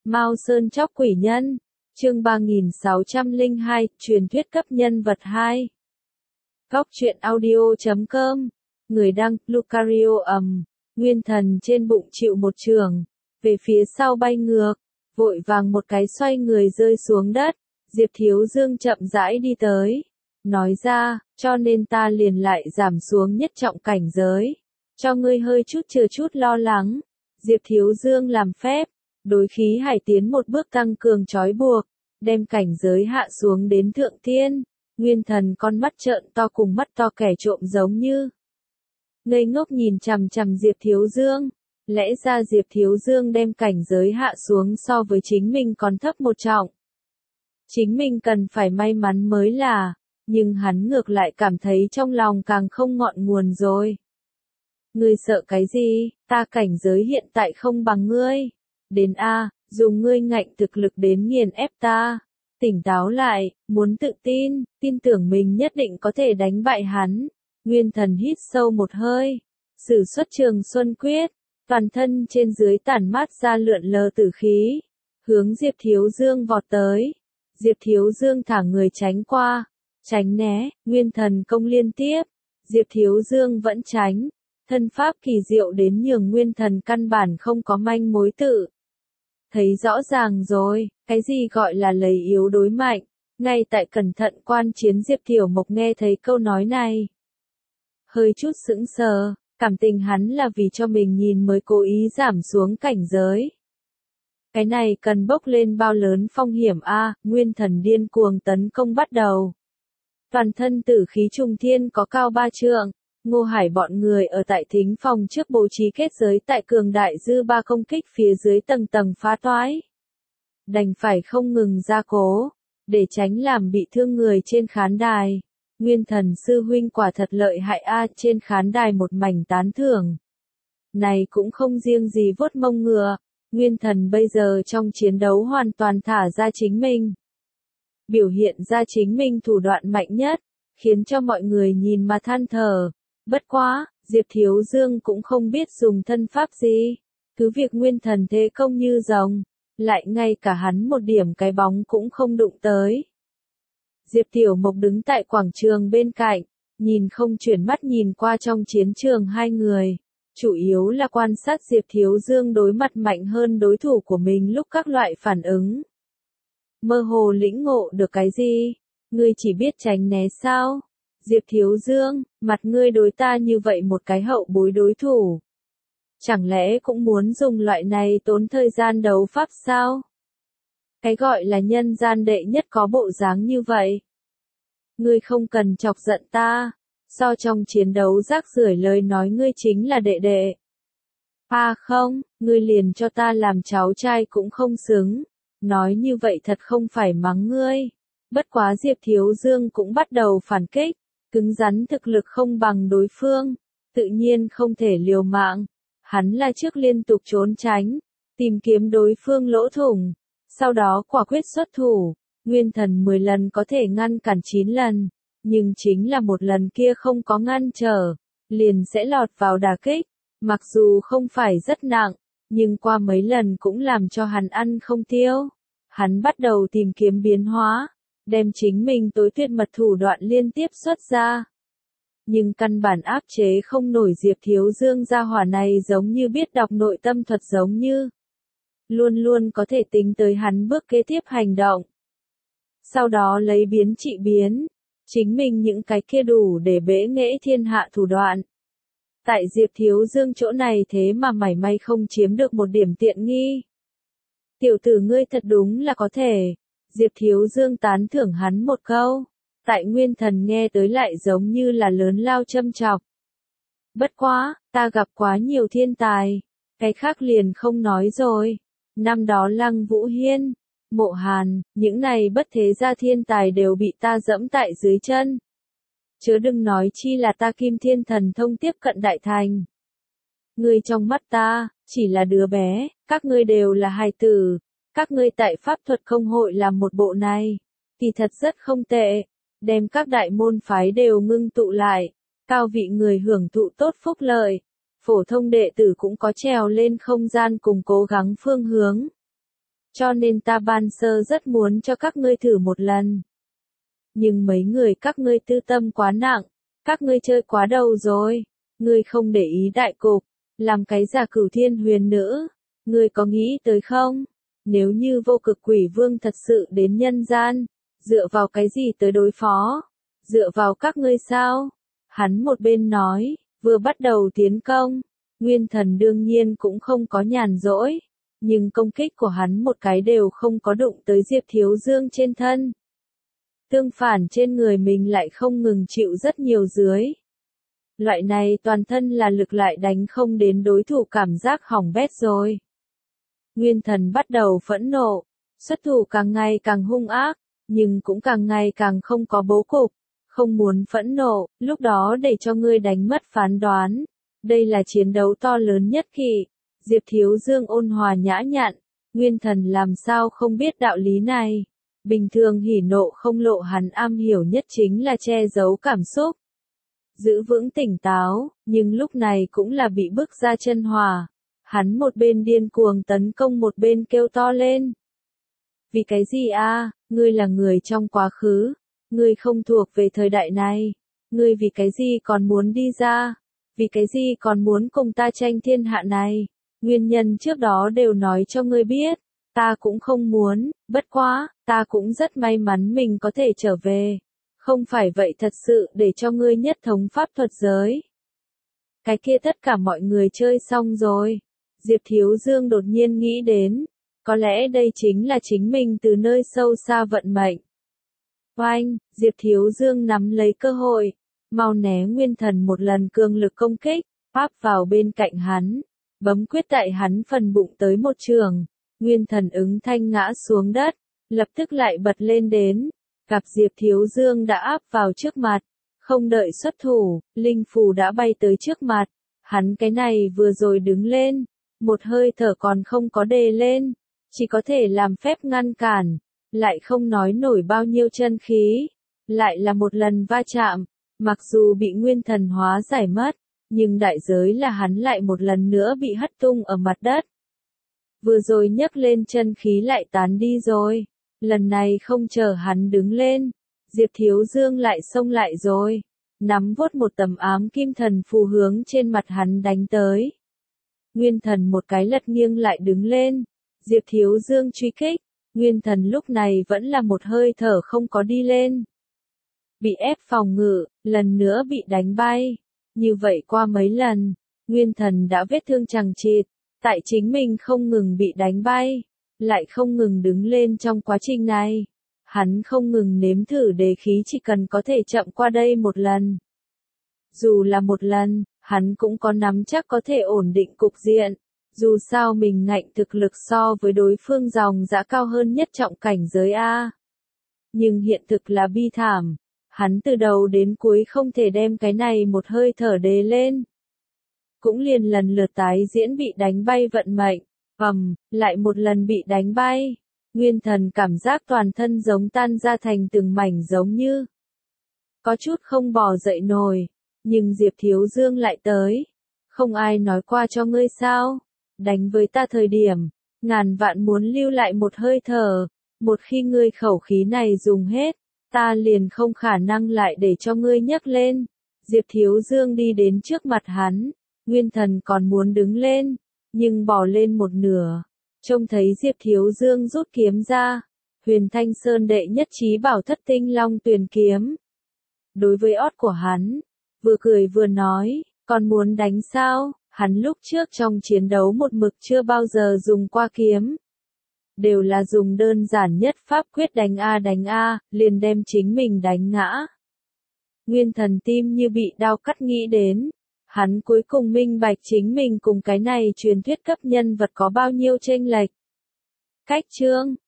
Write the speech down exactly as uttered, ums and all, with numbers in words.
Mao Sơn Chóc Quỷ Nhân, chương ba nghìn sáu trăm lẻ hai, truyền thuyết cấp nhân vật hai. Góc truyện audio chấm com, người đăng, Lucario ầm, nguyên thần trên bụng chịu một chưởng, về phía sau bay ngược, vội vàng một cái xoay người rơi xuống đất, Diệp Thiếu Dương chậm rãi đi tới, nói ra, cho nên ta liền lại giảm xuống nhất trọng cảnh giới, cho ngươi hơi chút chờ chút lo lắng. Diệp Thiếu Dương làm phép, đối khí hải tiến một bước tăng cường trói buộc, đem cảnh giới hạ xuống đến thượng thiên, nguyên thần con mắt trợn to cùng mắt to kẻ trộm giống như. Ngây ngốc nhìn chằm chằm Diệp Thiếu Dương, lẽ ra Diệp Thiếu Dương đem cảnh giới hạ xuống so với chính mình còn thấp một trọng. Chính mình cần phải may mắn mới là, nhưng hắn ngược lại cảm thấy trong lòng càng không ngọn nguồn rồi. Ngươi sợ cái gì, ta cảnh giới hiện tại không bằng ngươi. Đến A, dùng ngươi ngạnh thực lực đến nghiền ép ta. Tỉnh táo lại, muốn tự tin, tin tưởng mình nhất định có thể đánh bại hắn. Nguyên thần hít sâu một hơi, sử xuất Trường Xuân Quyết, toàn thân trên dưới tản mát ra lượn lờ tử khí, hướng Diệp Thiếu Dương vọt tới. Diệp Thiếu Dương thả người tránh qua, tránh né, nguyên thần công liên tiếp, Diệp Thiếu Dương vẫn tránh, thân pháp kỳ diệu đến nhường nguyên thần căn bản không có manh mối tự. Thấy rõ ràng rồi, cái gì gọi là lấy yếu đối mạnh, ngay tại cẩn thận quan chiến Diệp Tiểu Mộc nghe thấy câu nói này. Hơi chút sững sờ, cảm tình hắn là vì cho mình nhìn mới cố ý giảm xuống cảnh giới. Cái này cần bốc lên bao lớn phong hiểm a, nguyên thần điên cuồng tấn công bắt đầu. Toàn thân tử khí trùng thiên có cao ba trượng, Ngô Hải bọn người ở tại thính phòng trước bố trí kết giới tại cường đại dư ba công kích phía dưới tầng tầng phá toái. Đành phải không ngừng gia cố, để tránh làm bị thương người trên khán đài. Nguyên thần sư huynh quả thật lợi hại a, trên khán đài một mảnh tán thưởng. Này cũng không riêng gì vuốt mông ngựa, nguyên thần bây giờ trong chiến đấu hoàn toàn thả ra chính mình. Biểu hiện ra chính mình thủ đoạn mạnh nhất, khiến cho mọi người nhìn mà than thở. Bất quá, Diệp Thiếu Dương cũng không biết dùng thân pháp gì. Cứ việc nguyên thần thế công như rồng, lại ngay cả hắn một điểm cái bóng cũng không đụng tới. Diệp Tiểu Mộc đứng tại quảng trường bên cạnh, nhìn không chuyển mắt nhìn qua trong chiến trường hai người. Chủ yếu là quan sát Diệp Thiếu Dương đối mặt mạnh hơn đối thủ của mình lúc các loại phản ứng. Mơ hồ lĩnh ngộ được cái gì? Ngươi chỉ biết tránh né sao? Diệp Thiếu Dương, mặt ngươi đối ta như vậy một cái hậu bối đối thủ. Chẳng lẽ cũng muốn dùng loại này tốn thời gian đấu pháp sao? Cái gọi là nhân gian đệ nhất có bộ dáng như vậy. Ngươi không cần chọc giận ta, so trong chiến đấu rác rưởi lời nói ngươi chính là đệ đệ. À không, ngươi liền cho ta làm cháu trai cũng không xứng, nói như vậy thật không phải mắng ngươi. Bất quá Diệp Thiếu Dương cũng bắt đầu phản kích, cứng rắn thực lực không bằng đối phương, tự nhiên không thể liều mạng. Hắn là trước liên tục trốn tránh, tìm kiếm đối phương lỗ thủng, sau đó quả quyết xuất thủ, nguyên thần mười lần có thể ngăn cản chín lần, nhưng chính là một lần kia không có ngăn trở, liền sẽ lọt vào đả kích, mặc dù không phải rất nặng, nhưng qua mấy lần cũng làm cho hắn ăn không tiêu. Hắn bắt đầu tìm kiếm biến hóa, đem chính mình tối tuyệt mật thủ đoạn liên tiếp xuất ra. Nhưng căn bản áp chế không nổi Diệp Thiếu Dương gia hỏa này giống như biết đọc nội tâm thuật giống như. Luôn luôn có thể tính tới hắn bước kế tiếp hành động. Sau đó lấy biến trị biến, chính mình những cái kia đủ để bẽ nghễ thiên hạ thủ đoạn. Tại Diệp Thiếu Dương chỗ này thế mà mảy may không chiếm được một điểm tiện nghi. Tiểu tử ngươi thật đúng là có thể. Diệp Thiếu Dương tán thưởng hắn một câu. Tại nguyên thần nghe tới lại giống như là lớn lao châm chọc. Bất quá, ta gặp quá nhiều thiên tài. Cái khác liền không nói rồi. Năm đó Lăng Vũ Hiên, Mộ Hàn, những này bất thế gia thiên tài đều bị ta dẫm tại dưới chân. Chớ đừng nói chi là ta Kim Thiên Thần Thông tiếp cận đại thành. Ngươi trong mắt ta, chỉ là đứa bé, các ngươi đều là hài tử. Các ngươi tại pháp thuật công hội làm một bộ này, thì thật rất không tệ, đem các đại môn phái đều ngưng tụ lại, cao vị người hưởng thụ tốt phúc lợi, phổ thông đệ tử cũng có trèo lên không gian cùng cố gắng phương hướng. cho nên ta ban sơ rất muốn cho các ngươi thử một lần. Nhưng mấy người các ngươi tư tâm quá nặng, các ngươi chơi quá đầu rồi, ngươi không để ý đại cục, làm cái giả cửu thiên huyền nữ, ngươi có nghĩ tới không? Nếu như vô cực quỷ vương thật sự đến nhân gian, dựa vào cái gì tới đối phó? Dựa vào các ngươi sao? Hắn một bên nói, vừa bắt đầu tiến công, Nguyên Thần đương nhiên cũng không có nhàn rỗi, nhưng công kích của hắn một cái đều không có đụng tới Diệp Thiếu Dương trên thân. Tương phản trên người mình lại không ngừng chịu rất nhiều dưới. Loại này toàn thân là lực lại đánh không đến đối thủ cảm giác hỏng bét rồi. Nguyên Thần bắt đầu phẫn nộ, xuất thủ càng ngày càng hung ác, nhưng cũng càng ngày càng không có bố cục, không muốn phẫn nộ, lúc đó để cho ngươi đánh mất phán đoán. Đây là chiến đấu to lớn nhất kỳ. Diệp Thiếu Dương ôn hòa nhã nhặn, Nguyên Thần làm sao không biết đạo lý này. Bình thường hỉ nộ không lộ hắn am hiểu nhất chính là che giấu cảm xúc. Giữ vững tỉnh táo, nhưng lúc này cũng là bị bức ra chân hỏa. Hắn một bên điên cuồng tấn công một bên kêu to lên. Vì cái gì a? Ngươi là người trong quá khứ, ngươi không thuộc về thời đại này, ngươi vì cái gì còn muốn đi ra, vì cái gì còn muốn cùng ta tranh thiên hạ này, nguyên nhân trước đó đều nói cho ngươi biết, ta cũng không muốn, bất quá, ta cũng rất may mắn mình có thể trở về, không phải vậy thật sự để cho ngươi nhất thống pháp thuật giới. Cái kia tất cả mọi người chơi xong rồi, Diệp Thiếu Dương đột nhiên nghĩ đến, có lẽ đây chính là chính mình từ nơi sâu xa vận mệnh. Oanh, Diệp Thiếu Dương nắm lấy cơ hội, mau né Nguyên Thần một lần cường lực công kích, áp vào bên cạnh hắn, bấm quyết tại hắn phần bụng tới một trường, Nguyên Thần ứng thanh ngã xuống đất, lập tức lại bật lên đến, gặp Diệp Thiếu Dương đã áp vào trước mặt, không đợi xuất thủ, linh phù đã bay tới trước mặt, hắn cái này vừa rồi đứng lên, một hơi thở còn không có đề lên, chỉ có thể làm phép ngăn cản, lại không nói nổi bao nhiêu chân khí, lại là một lần va chạm, mặc dù bị Nguyên Thần hóa giải mất, nhưng đại giới là hắn lại một lần nữa bị hất tung ở mặt đất. Vừa rồi nhấc lên chân khí lại tán đi rồi, lần này không chờ hắn đứng lên, Diệp Thiếu Dương lại xông lại rồi, nắm vuốt một tấm ám kim thần phù hướng trên mặt hắn đánh tới. Nguyên Thần một cái lật nghiêng lại đứng lên, Diệp Thiếu Dương truy kích, Nguyên Thần lúc này vẫn là một hơi thở không có đi lên. Bị ép phòng ngự, lần nữa bị đánh bay. Như vậy qua mấy lần, Nguyên Thần đã vết thương chằng chịt, tại chính mình không ngừng bị đánh bay, lại không ngừng đứng lên trong quá trình này. Hắn không ngừng nếm thử đề khí chỉ cần có thể chậm qua đây một lần. Dù là một lần, hắn cũng có nắm chắc có thể ổn định cục diện. Dù sao mình ngạnh thực lực so với đối phương dòng dã cao hơn nhất trọng cảnh giới A. Nhưng hiện thực là bi thảm. Hắn từ đầu đến cuối không thể đem cái này một hơi thở đề lên. Cũng liền lần lượt tái diễn bị đánh bay vận mệnh. Ầm, lại một lần bị đánh bay. Nguyên Thần cảm giác toàn thân giống tan ra thành từng mảnh giống như. Có chút không bò dậy nổi. Nhưng Diệp Thiếu Dương lại tới. Không ai nói qua cho ngươi sao? Đánh với ta thời điểm, ngàn vạn muốn lưu lại một hơi thở, một khi ngươi khẩu khí này dùng hết, ta liền không khả năng lại để cho ngươi nhấc lên. Diệp Thiếu Dương đi đến trước mặt hắn, Nguyên Thần còn muốn đứng lên, nhưng bỏ lên một nửa, trông thấy Diệp Thiếu Dương rút kiếm ra, Huyền Thanh Sơn đệ nhất chí bảo thất tinh long tuyền kiếm. Đối với ót của hắn, vừa cười vừa nói, còn muốn đánh sao? Hắn lúc trước trong chiến đấu một mực chưa bao giờ dùng qua kiếm. Đều là dùng đơn giản nhất pháp quyết đánh A đánh A, liền đem chính mình đánh ngã. Nguyên Thần tim như bị đau cắt nghĩ đến. Hắn cuối cùng minh bạch chính mình cùng cái này truyền thuyết cấp nhân vật có bao nhiêu chênh lệch. Cách chương,